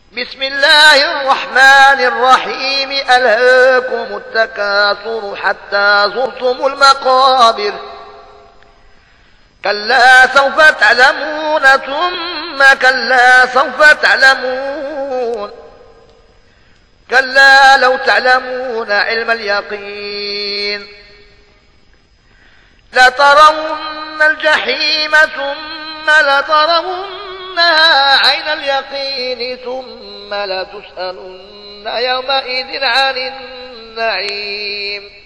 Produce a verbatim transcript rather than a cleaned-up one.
بسم الله الرحمن الرحيم ألهاكم التكاثر حتى زرتم المقابر كلا سوف تعلمون ثم كلا سوف تعلمون كلا لو تعلمون علم اليقين لترون الجحيم ثم لترونها عين اليقين ثم لتسألن يومئذ عن النعيم